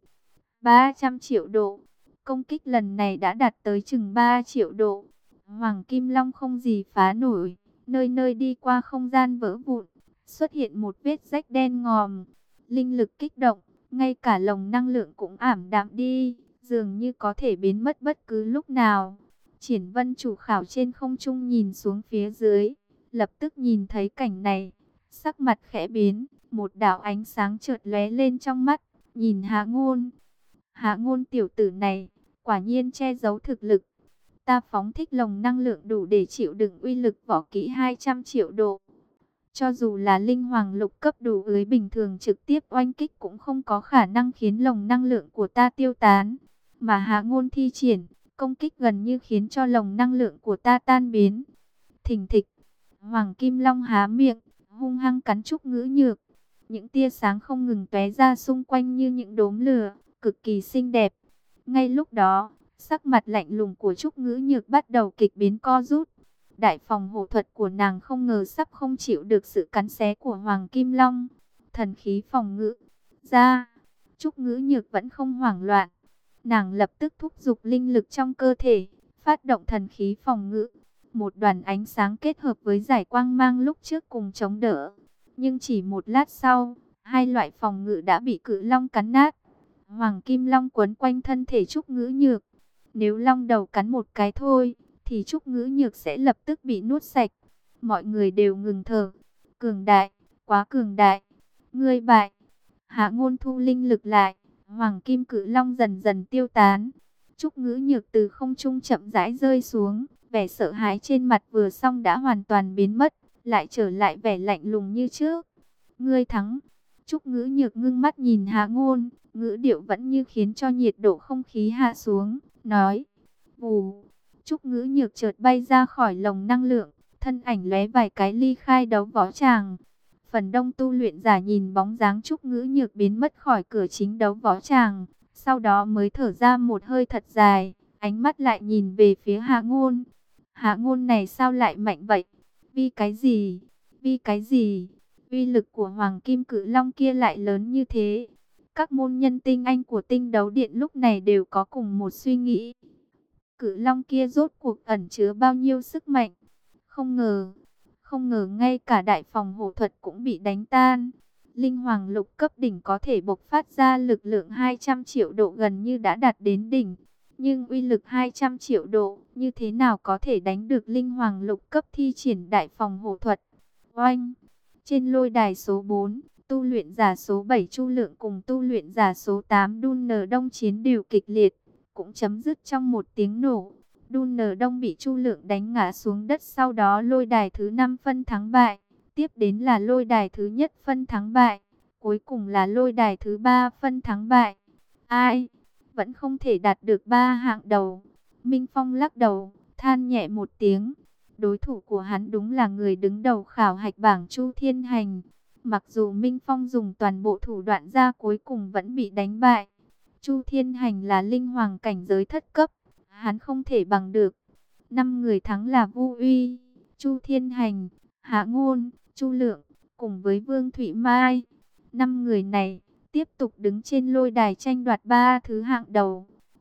300 triệu độ. Công kích lần này đã đạt tới chừng 3 triệu độ. Hoàng Kim Long không gì phá nổi. Nơi nơi đi qua không gian vỡ vụn. Xuất hiện một vết rách đen ngòm. Linh lực kích động. Ngay cả lồng năng lượng cũng ảm đạm đi. Dường như có thể biến mất bất cứ lúc nào. Triển Vân chủ khảo trên không trung nhìn xuống phía dưới. Lập tức nhìn thấy cảnh này. Sắc mặt khẽ biến. Một đạo ánh sáng chợt lóe lên trong mắt. Nhìn Hạ Ngôn. Hạ Ngôn tiểu tử này, quả nhiên che giấu thực lực. Ta phóng thích lồng năng lượng đủ để chịu đựng uy lực võ kỹ 200 triệu độ. Cho dù là linh hoàng lục cấp đủ ưới bình thường trực tiếp oanh kích cũng không có khả năng khiến lồng năng lượng của ta tiêu tán. Mà Hạ Ngôn thi triển, công kích gần như khiến cho lồng năng lượng của ta tan biến. Thình thịch, Hoàng Kim Long há miệng, hung hăng cắn Trúc Ngữ Nhược. Những tia sáng không ngừng tóe ra xung quanh như những đốm lửa, cực kỳ xinh đẹp. Ngay lúc đó, sắc mặt lạnh lùng của Trúc Ngữ Nhược bắt đầu kịch biến co rút. Đại phòng hộ thuật của nàng không ngờ sắp không chịu được sự cắn xé của Hoàng Kim Long. Thần khí phòng ngự ra, Trúc Ngữ Nhược vẫn không hoảng loạn. Nàng lập tức thúc giục linh lực trong cơ thể, phát động thần khí phòng ngự. Một đoàn ánh sáng kết hợp với giải quang mang lúc trước cùng chống đỡ. Nhưng chỉ một lát sau, hai loại phòng ngự đã bị cự long cắn nát. Hoàng Kim Long quấn quanh thân thể Trúc Ngữ Nhược. Nếu long đầu cắn một cái thôi, thì Trúc Ngữ Nhược sẽ lập tức bị nuốt sạch. Mọi người đều ngừng thở. Cường đại, quá cường đại. Ngươi bại. Hạ Ngôn thu linh lực lại. Hoàng Kim Cự Long dần dần tiêu tán. Trúc Ngữ Nhược từ không trung chậm rãi rơi xuống. Vẻ sợ hãi trên mặt vừa xong đã hoàn toàn biến mất. Lại trở lại vẻ lạnh lùng như trước. Ngươi thắng. Trúc Ngữ Nhược ngưng mắt nhìn Hạ Ngôn, ngữ điệu vẫn như khiến cho nhiệt độ không khí hạ xuống, nói. Vù. Trúc Ngữ Nhược chợt bay ra khỏi lồng năng lượng, thân ảnh lóe vài cái ly khai đấu võ tràng. Phần đông tu luyện giả nhìn bóng dáng Trúc Ngữ Nhược biến mất khỏi cửa chính đấu võ tràng, sau đó mới thở ra một hơi thật dài, ánh mắt lại nhìn về phía Hạ Ngôn. Hạ Ngôn này sao lại mạnh vậy? Vì cái gì? Vì cái gì? Uy lực của Hoàng Kim Cự Long kia lại lớn như thế. Các môn nhân tinh anh của Tinh Đấu Điện lúc này đều có cùng một suy nghĩ. Cự Long kia rốt cuộc ẩn chứa bao nhiêu sức mạnh? Không ngờ ngay cả đại phòng hộ thuật cũng bị đánh tan. Linh Hoàng lục cấp đỉnh có thể bộc phát ra lực lượng 200 triệu độ gần như đã đạt đến đỉnh. Nhưng uy lực 200 triệu độ như thế nào có thể đánh được Linh Hoàng lục cấp thi triển đại phòng hộ thuật? Oanh! Trên lôi đài số 4, tu luyện giả số 7 Chu Lượng cùng tu luyện giả số 8 Đun Nờ Đông chiến đều kịch liệt, cũng chấm dứt trong một tiếng nổ. Đun Nờ Đông bị Chu Lượng đánh ngã xuống đất, sau đó lôi đài thứ 5 phân thắng bại, tiếp đến là lôi đài thứ nhất phân thắng bại, cuối cùng là lôi đài thứ 3 phân thắng bại. Ai? Vẫn không thể đạt được 3 hạng đầu. Minh Phong lắc đầu, than nhẹ một tiếng. Đối thủ của hắn đúng là người đứng đầu khảo hạch bảng Chu Thiên Hành. Mặc dù Minh Phong dùng toàn bộ thủ đoạn ra cuối cùng vẫn bị đánh bại. Chu Thiên Hành là linh hoàng cảnh giới thất cấp, hắn không thể bằng được. 5 người thắng là Vu Uy, Chu Thiên Hành, Hạ Ngôn, Chu Lượng, cùng với Vương Thụy Mai. 5 người này tiếp tục đứng trên lôi đài tranh đoạt 3 thứ hạng đầu.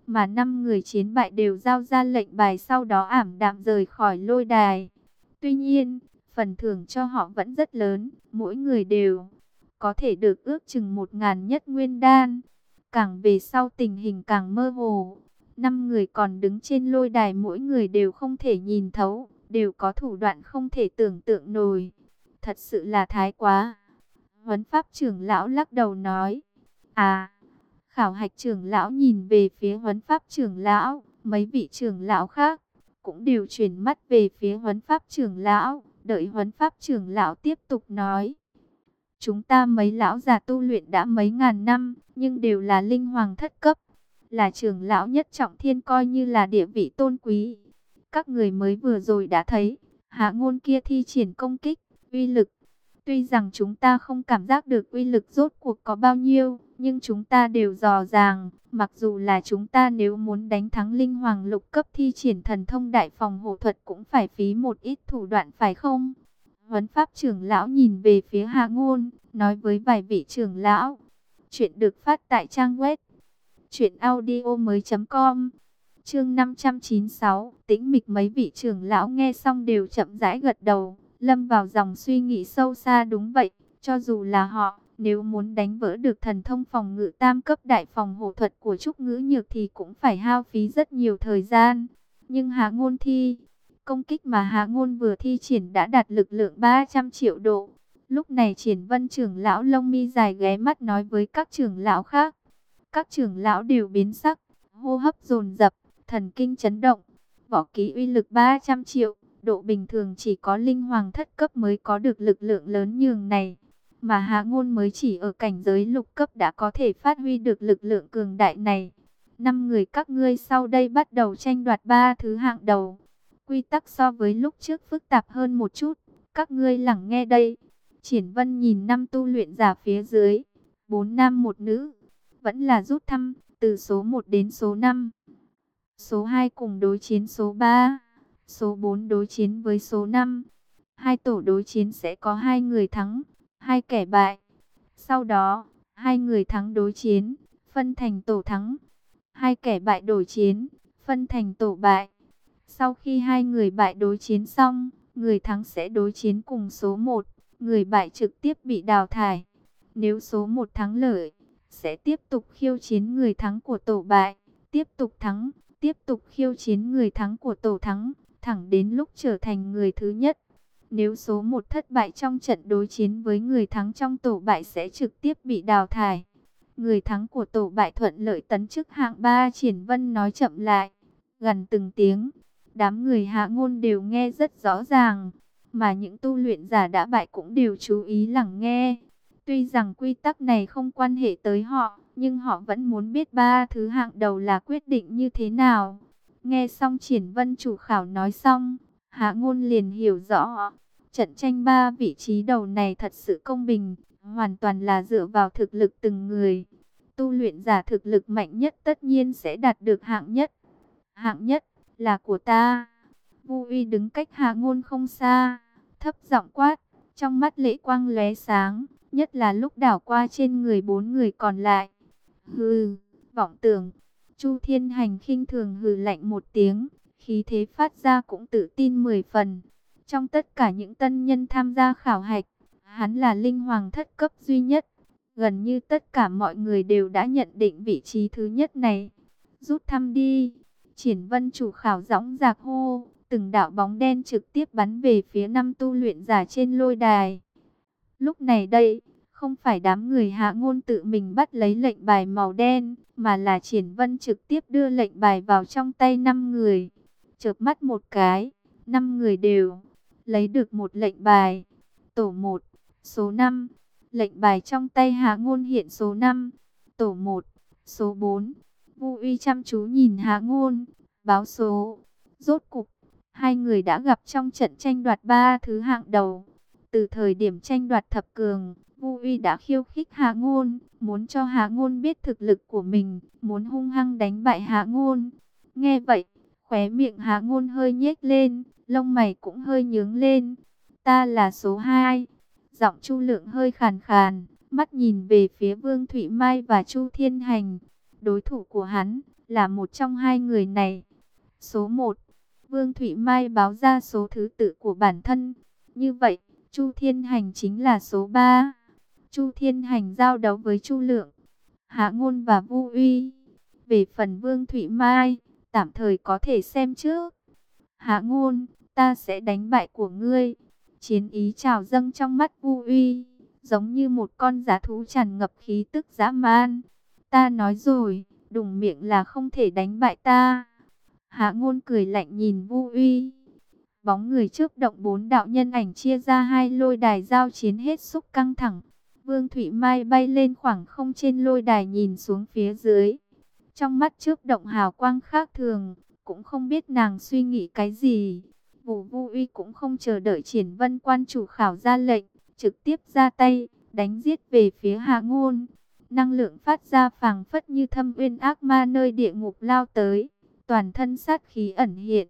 mà 5 người chiến bại đều giao ra lệnh bài, sau đó ảm đạm rời khỏi lôi đài. Tuy nhiên, phần thưởng cho họ vẫn rất lớn, mỗi người đều có thể được ước chừng 1.000 nhất nguyên đan. Càng về sau tình hình càng mơ hồ. 5 người còn đứng trên lôi đài, mỗi người đều không thể nhìn thấu, đều có thủ đoạn không thể tưởng tượng nổi. Thật sự là thái quá. Huấn pháp trưởng lão lắc đầu nói. À, khảo hạch trưởng lão nhìn về phía huấn pháp trưởng lão, mấy vị trưởng lão khác cũng đều chuyển mắt về phía huấn pháp trưởng lão, đợi huấn pháp trưởng lão tiếp tục nói. Chúng ta mấy lão già tu luyện đã mấy ngàn năm, nhưng đều là linh hoàng thất cấp, là trưởng lão nhất trọng thiên, coi như là địa vị tôn quý. Các người mới vừa rồi đã thấy, Hạ Ngôn kia thi triển công kích, uy lực. Tuy rằng chúng ta không cảm giác được uy lực rốt cuộc có bao nhiêu, nhưng chúng ta đều dò dàng, mặc dù là chúng ta nếu muốn đánh thắng linh hoàng lục cấp thi triển thần thông đại phòng hộ thuật cũng phải phí một ít thủ đoạn, phải không? Huấn pháp trưởng lão nhìn về phía Hạ Ngôn, nói với vài vị trưởng lão. Chuyện được phát tại trang web truyệnaudiomoi.com. Chương 596, tĩnh mịch. Mấy vị trưởng lão nghe xong đều chậm rãi gật đầu, lâm vào dòng suy nghĩ sâu xa. Đúng vậy, cho dù là họ, nếu muốn đánh vỡ được thần thông phòng ngự tam cấp đại phòng hộ thuật của Trúc Ngữ Nhược thì cũng phải hao phí rất nhiều thời gian. Nhưng Hạ Ngôn công kích mà Hạ Ngôn vừa thi triển đã đạt lực lượng 300 triệu độ. Lúc này Triển Vân trưởng lão lông mi dài ghé mắt nói với các trưởng lão khác. Các trưởng lão đều biến sắc, hô hấp dồn dập, thần kinh chấn động. Võ kỹ uy lực 300 triệu, độ bình thường chỉ có linh hoàng thất cấp mới có được lực lượng lớn nhường này. Mà Hạ Ngôn mới chỉ ở cảnh giới lục cấp đã có thể phát huy được lực lượng cường đại này. 5 người các ngươi sau đây bắt đầu tranh đoạt 3 thứ hạng đầu. Quy tắc so với lúc trước phức tạp hơn một chút, các ngươi lắng nghe đây. Triển Vân nhìn 5 tu luyện giả phía dưới, 4 nam 1 nữ, vẫn là rút thăm, từ số 1 đến số 5. Số 2 cùng đối chiến số 3, số 4 đối chiến với số 5. Hai tổ đối chiến sẽ có 2 người thắng, 2 kẻ bại. Sau đó, 2 người thắng đối chiến, phân thành tổ thắng. 2 kẻ bại đối chiến, phân thành tổ bại. Sau khi 2 người bại đối chiến xong, người thắng sẽ đối chiến cùng số 1, người bại trực tiếp bị đào thải. Nếu số 1 thắng lợi, sẽ tiếp tục khiêu chiến người thắng của tổ bại, tiếp tục khiêu chiến người thắng của tổ thắng, thẳng đến lúc trở thành người thứ nhất. Nếu số 1 thất bại trong trận đối chiến với người thắng trong tổ bại sẽ trực tiếp bị đào thải. Người thắng của tổ bại thuận lợi tấn chức hạng 3. Triển Vân nói chậm lại, gần từng tiếng. Đám người Hạ Ngôn đều nghe rất rõ ràng, mà những tu luyện giả đã bại cũng đều chú ý lắng nghe. Tuy rằng quy tắc này không quan hệ tới họ, nhưng họ vẫn muốn biết 3 thứ hạng đầu là quyết định như thế nào. Nghe xong Triển Vân chủ khảo nói xong, Hạ Ngôn liền hiểu rõ. Trận tranh 3 vị trí đầu này thật sự công bình, hoàn toàn là dựa vào thực lực từng người. Tu luyện giả thực lực mạnh nhất tất nhiên sẽ đạt được hạng nhất. Hạng nhất là của ta. Vu Uy đứng cách Hạ Ngôn không xa, thấp giọng quát, trong mắt lễ quang lóe sáng, nhất là lúc đảo qua trên người 4 người còn lại. Hừ, vọng tưởng. Chu Thiên Hành khinh thường hừ lạnh một tiếng, khí thế phát ra cũng tự tin 10 phần. Trong tất cả những tân nhân tham gia khảo hạch, hắn là linh hoàng thất cấp duy nhất. Gần như tất cả mọi người đều đã nhận định vị trí thứ nhất này. Rút thăm đi. Triển Vân chủ khảo dõng dạc hô, từng đạo bóng đen trực tiếp bắn về phía 5 tu luyện giả trên lôi đài. Lúc này đây, không phải đám người Hạ Ngôn tự mình bắt lấy lệnh bài màu đen, mà là Triển Vân trực tiếp đưa lệnh bài vào trong tay 5 người. Chớp mắt một cái, 5 người đều lấy được một lệnh bài. Tổ 1, số 5. Lệnh bài trong tay Hạ Ngôn hiện số 5. Tổ 1, số 4. Vu Uy chăm chú nhìn Hạ Ngôn, báo số. Rốt cục, 2 người đã gặp trong trận tranh đoạt 3 thứ hạng đầu. Từ thời điểm tranh đoạt thập cường, Vu Uy đã khiêu khích Hạ Ngôn, muốn cho Hạ Ngôn biết thực lực của mình, muốn hung hăng đánh bại Hạ Ngôn. Nghe vậy, khóe miệng Hạ Ngôn hơi nhếch lên, lông mày cũng hơi nhướng lên. Ta là số 2. Giọng Chu Lượng hơi khàn khàn, mắt nhìn về phía Vương Thụy Mai và Chu Thiên Hành. Đối thủ của hắn là một trong hai người này. Số 1, Vương Thụy Mai báo ra số thứ tự của bản thân. Như vậy, Chu Thiên Hành chính là số 3. Chu Thiên Hành giao đấu với Chu Lượng, Hạ Ngôn và Vu Uy. Về phần Vương Thụy Mai, tạm thời có thể xem trước. Hạ Ngôn, ta sẽ đánh bại của ngươi. Chiến ý trào dâng trong mắt Vu Uy, giống như một con dã thú tràn ngập khí tức dã man. Ta nói rồi, đùng miệng là không thể đánh bại ta. Hạ Ngôn cười lạnh nhìn Vu Uy. Bóng người chớp động, 4 đạo nhân ảnh chia ra hai lôi đài giao chiến hết sức căng thẳng. Vương Thụy Mai bay lên khoảng không trên lôi đài nhìn xuống phía dưới. Trong mắt chớp động hào quang khác thường, cũng không biết nàng suy nghĩ cái gì. Vu Uy cũng không chờ đợi Triển Vân quan chủ khảo ra lệnh, trực tiếp ra tay, đánh giết về phía Hạ Ngôn. Năng lượng phát ra phảng phất như thâm uyên ác ma nơi địa ngục lao tới, toàn thân sát khí ẩn hiện.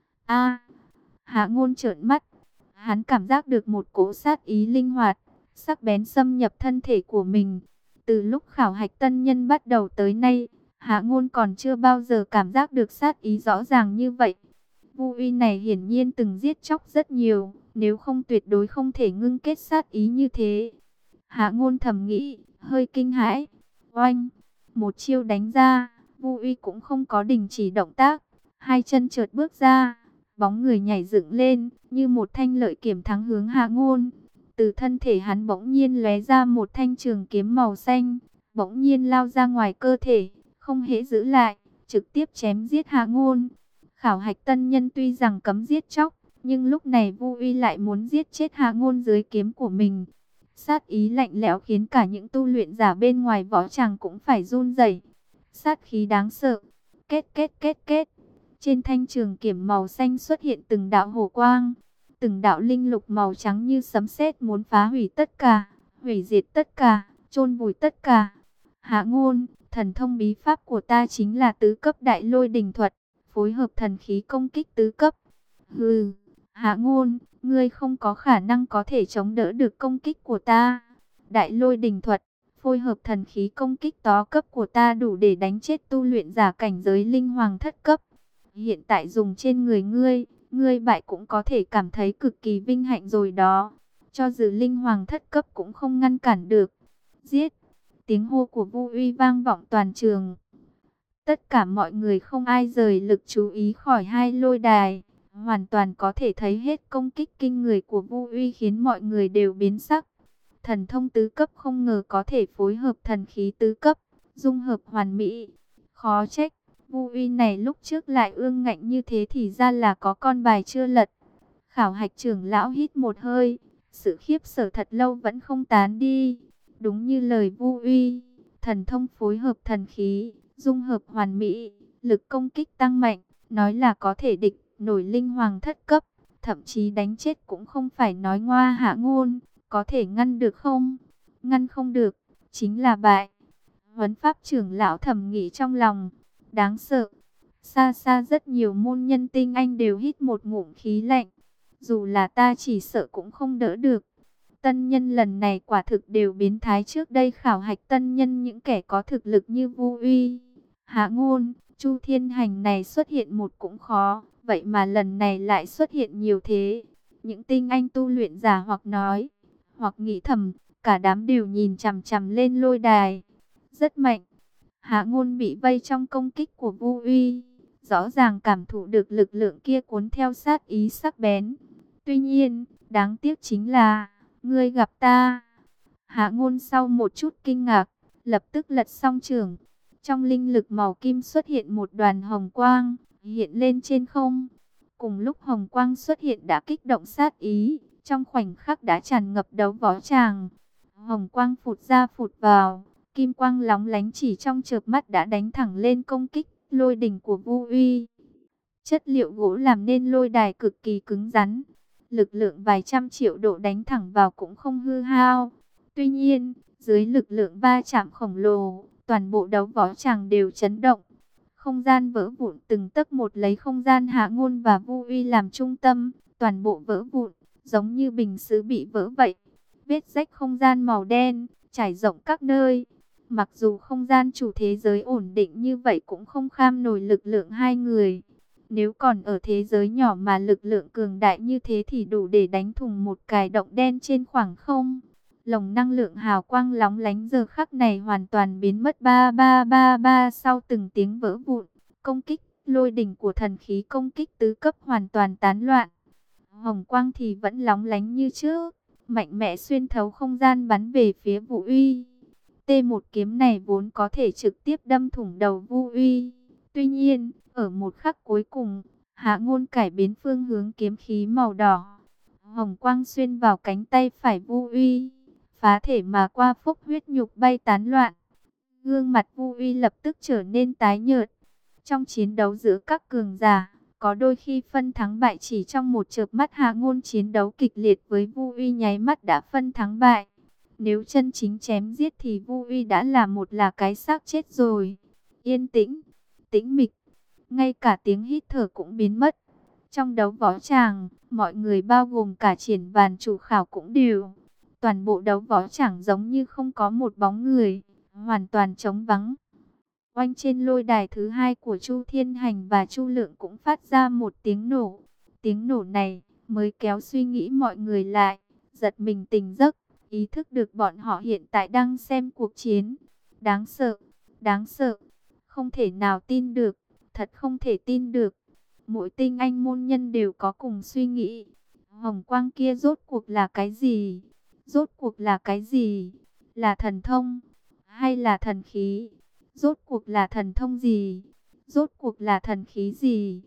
Hạ Ngôn trợn mắt, hắn cảm giác được một cỗ sát ý linh hoạt, sắc bén xâm nhập thân thể của mình. Từ lúc khảo hạch tân nhân bắt đầu tới nay, Hạ Ngôn còn chưa bao giờ cảm giác được sát ý rõ ràng như vậy. Vu Uy này hiển nhiên từng giết chóc rất nhiều, nếu không tuyệt đối không thể ngưng kết sát ý như thế. Hạ Ngôn thầm nghĩ, hơi kinh hãi. Oanh, một chiêu đánh ra, Vu Uy cũng không có đình chỉ động tác, hai chân chợt bước ra, bóng người nhảy dựng lên, như một thanh lợi kiếm thẳng hướng Hạ Ngôn. Từ thân thể hắn bỗng nhiên lóe ra một thanh trường kiếm màu xanh, bỗng nhiên lao ra ngoài cơ thể, không hễ giữ lại, trực tiếp chém giết Hạ Ngôn. Khảo hạch tân nhân tuy rằng cấm giết chóc, nhưng lúc này Vu Uy lại muốn giết chết Hạ Ngôn dưới kiếm của mình. Sát ý lạnh lẽo khiến cả những tu luyện giả bên ngoài võ tràng cũng phải run rẩy. Sát khí đáng sợ. Kết. Trên thanh trường kiếm màu xanh xuất hiện từng đạo hổ quang, từng đạo linh lục màu trắng như sấm sét muốn phá hủy tất cả, hủy diệt tất cả, chôn vùi tất cả. Hạ Ngôn, thần thông bí pháp của ta chính là tứ cấp đại lôi đình thuật, phối hợp thần khí công kích tứ cấp. Hừ, Hạ Ngôn, ngươi không có khả năng có thể chống đỡ được công kích của ta. Đại lôi đình thuật, phối hợp thần khí công kích tó cấp của ta đủ để đánh chết tu luyện giả cảnh giới linh hoàng thất cấp. Hiện tại dùng trên người ngươi, ngươi bại cũng có thể cảm thấy cực kỳ vinh hạnh rồi đó. Cho dù linh hoàng thất cấp cũng không ngăn cản được. Giết! Tiếng hô của Vu Uy vang vọng toàn trường. Tất cả mọi người không ai rời lực chú ý khỏi hai lôi đài. Hoàn toàn có thể thấy hết công kích kinh người của Vu Uy khiến mọi người đều biến sắc. Thần thông tứ cấp không ngờ có thể phối hợp thần khí tứ cấp, dung hợp hoàn mỹ. Khó trách, Vu Uy này lúc trước lại ương ngạnh như thế thì ra là có con bài chưa lật. Khảo hạch trưởng lão hít một hơi, sự khiếp sợ thật lâu vẫn không tán đi. Đúng như lời Vu Uy, thần thông phối hợp thần khí, dung hợp hoàn mỹ, lực công kích tăng mạnh, nói là có thể địch nổi linh hoàng thất cấp, thậm chí đánh chết cũng không phải nói ngoa. Hạ Ngôn, có thể ngăn được không? Ngăn không được, chính là bại. Huấn pháp trưởng lão thầm nghĩ trong lòng, đáng sợ. Xa xa rất nhiều môn nhân tinh anh đều hít một ngụm khí lạnh. Dù là ta chỉ sợ cũng không đỡ được. Tân nhân lần này quả thực đều biến thái, trước đây khảo hạch tân nhân những kẻ có thực lực như Vu Uy, Hạ Ngôn, Chu Thiên Hành này xuất hiện một cũng khó, vậy mà lần này lại xuất hiện nhiều thế. Những tinh anh tu luyện giả hoặc nói, hoặc nghĩ thầm, cả đám đều nhìn chằm chằm lên lôi đài. Rất mạnh. Hạ Ngôn bị vây trong công kích của Vu Uy, rõ ràng cảm thụ được lực lượng kia cuốn theo sát ý sắc bén. Tuy nhiên, đáng tiếc chính là, ngươi gặp ta. Hạ Ngôn sau một chút kinh ngạc, lập tức lật song trường. Trong linh lực màu kim xuất hiện một đoàn hồng quang, hiện lên trên không. Cùng lúc hồng quang xuất hiện đã kích động sát ý, trong khoảnh khắc đã tràn ngập đấu võ tràng. Hồng quang phụt ra phụt vào, kim quang lóng lánh chỉ trong chớp mắt đã đánh thẳng lên công kích lôi đỉnh của Vu Uy. Chất liệu gỗ làm nên lôi đài cực kỳ cứng rắn, lực lượng vài trăm triệu độ đánh thẳng vào cũng không hư hao. Tuy nhiên, dưới lực lượng va chạm khổng lồ, toàn bộ đấu võ tràng đều chấn động. Không gian vỡ vụn từng tấc một, lấy không gian Hạ Ngôn và Vu Uy làm trung tâm, toàn bộ vỡ vụn, giống như bình sứ bị vỡ vậy. Vết rách không gian màu đen trải rộng các nơi. Mặc dù không gian chủ thế giới ổn định như vậy cũng không kham nổi lực lượng hai người. Nếu còn ở thế giới nhỏ mà lực lượng cường đại như thế thì đủ để đánh thủng một cái động đen trên khoảng không. Lồng năng lượng hào quang lóng lánh giờ khắc này hoàn toàn biến mất ba ba ba ba sau từng tiếng vỡ vụn. Công kích lôi đỉnh của thần khí công kích tứ cấp hoàn toàn tán loạn. Hồng quang thì vẫn lóng lánh như trước, mạnh mẽ xuyên thấu không gian bắn về phía Vũ Uy. T1 kiếm này vốn có thể trực tiếp đâm thủng đầu Vũ Uy. Tuy nhiên, ở một khắc cuối cùng, Hạ Ngôn cải biến phương hướng kiếm khí màu đỏ. Hồng quang xuyên vào cánh tay phải Vũ Uy, phá thể mà qua phúc huyết nhục bay tán loạn. Gương mặt Vũ Uy lập tức trở nên tái nhợt. Trong chiến đấu giữa các cường giả, có đôi khi phân thắng bại chỉ trong một chớp mắt. Hạ Ngôn chiến đấu kịch liệt với Vu Uy nháy mắt đã phân thắng bại. Nếu chân chính chém giết thì Vu Uy đã là cái xác chết rồi. Yên tĩnh, tĩnh mịch, ngay cả tiếng hít thở cũng biến mất. Trong đấu võ tràng, mọi người bao gồm cả Triển Vàn chủ khảo cũng đều. Toàn bộ đấu võ tràng giống như không có một bóng người, hoàn toàn trống vắng. Oanh trên lôi đài thứ hai của Chu Thiên Hành và Chu Lượng cũng phát ra một tiếng nổ. Tiếng nổ này mới kéo suy nghĩ mọi người lại, giật mình tỉnh giấc, ý thức được bọn họ hiện tại đang xem cuộc chiến. Đáng sợ, đáng sợ, không thể nào tin được, thật không thể tin được. Mỗi tinh anh môn nhân đều có cùng suy nghĩ. Hồng quang kia rốt cuộc là cái gì? Rốt cuộc là cái gì? Là thần thông hay là thần khí? Rốt cuộc là thần thông gì? Rốt cuộc là thần khí gì?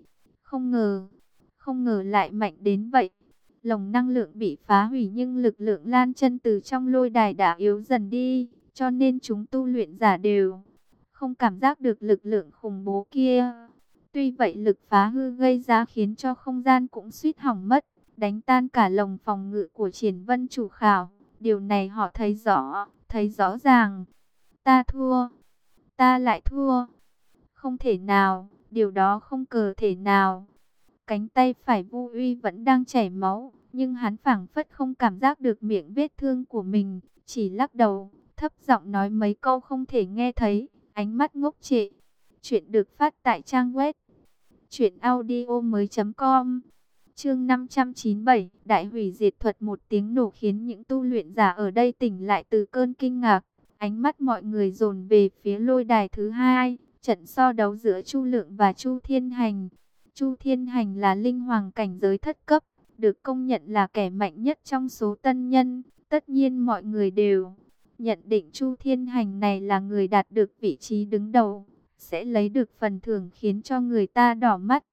Không ngờ lại mạnh đến vậy. Lồng năng lượng bị phá hủy nhưng lực lượng lan chân từ trong lôi đài đã yếu dần đi, cho nên chúng tu luyện giả đều không cảm giác được lực lượng khủng bố kia. Tuy vậy lực phá hư gây ra khiến cho không gian cũng suýt hỏng mất, đánh tan cả lồng phòng ngự của Triển Vân chủ khảo. Điều này họ thấy rõ ràng. Ta thua. Ta lại thua. Không thể nào, điều đó không cờ thể nào. Cánh tay phải Vu Uy vẫn đang chảy máu, nhưng hắn phảng phất không cảm giác được miệng vết thương của mình, chỉ lắc đầu, thấp giọng nói mấy câu không thể nghe thấy, ánh mắt ngốc trệ. Chuyện được phát tại trang web truyệnaudiomoi.com. Chương 597, Đại hủy diệt thuật. Một tiếng nổ khiến những tu luyện giả ở đây tỉnh lại từ cơn kinh ngạc. Ánh mắt mọi người dồn về phía lôi đài thứ hai, trận so đấu giữa Chu Lượng và Chu Thiên Hành. Chu Thiên Hành là linh hoàng cảnh giới thất cấp, được công nhận là kẻ mạnh nhất trong số tân nhân. Tất nhiên mọi người đều nhận định Chu Thiên Hành này là người đạt được vị trí đứng đầu, sẽ lấy được phần thưởng khiến cho người ta đỏ mắt.